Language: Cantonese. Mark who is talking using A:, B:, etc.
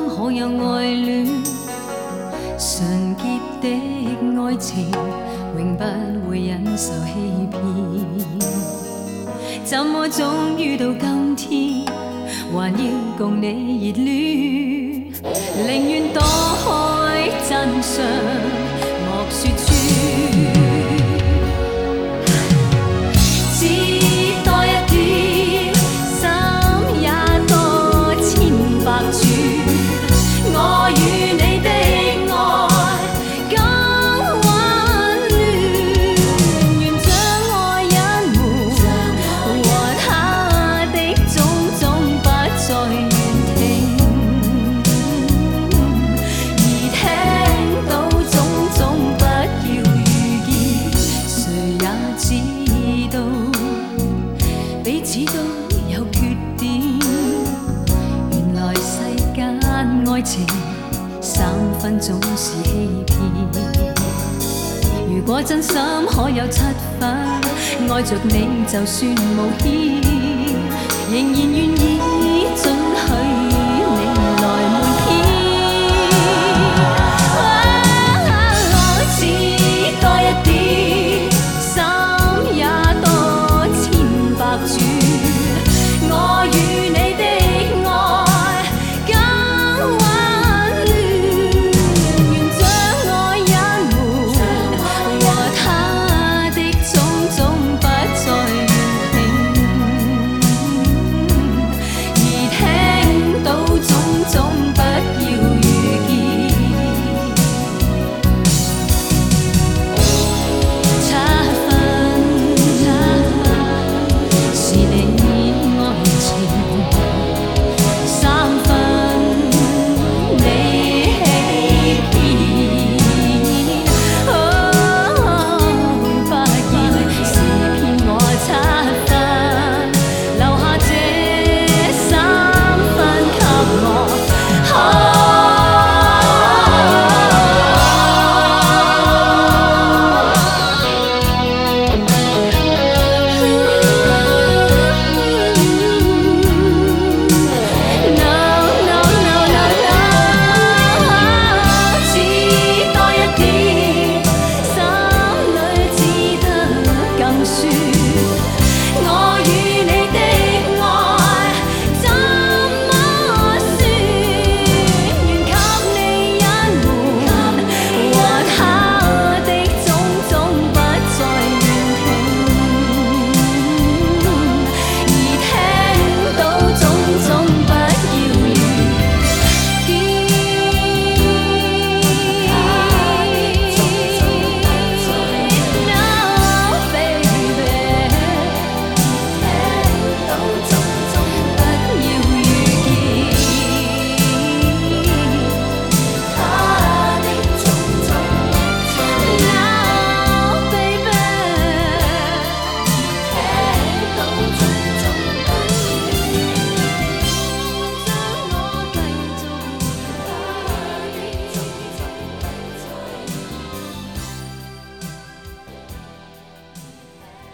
A: 可有愛戀？純潔的愛情永不會忍受欺騙。怎麼終於到今天，還要共你熱戀？寧願躲開真相，莫說穿。只多一點，心也多千百轉。我與你的愛更溫暖，願將愛隱瞞，還下的種種不再願聽，而聽到種種不要遇見，誰也知道彼此都有缺點。原來世間愛情三分總是欺騙。如果真心可有七分，愛着你就算冒險，仍然願意。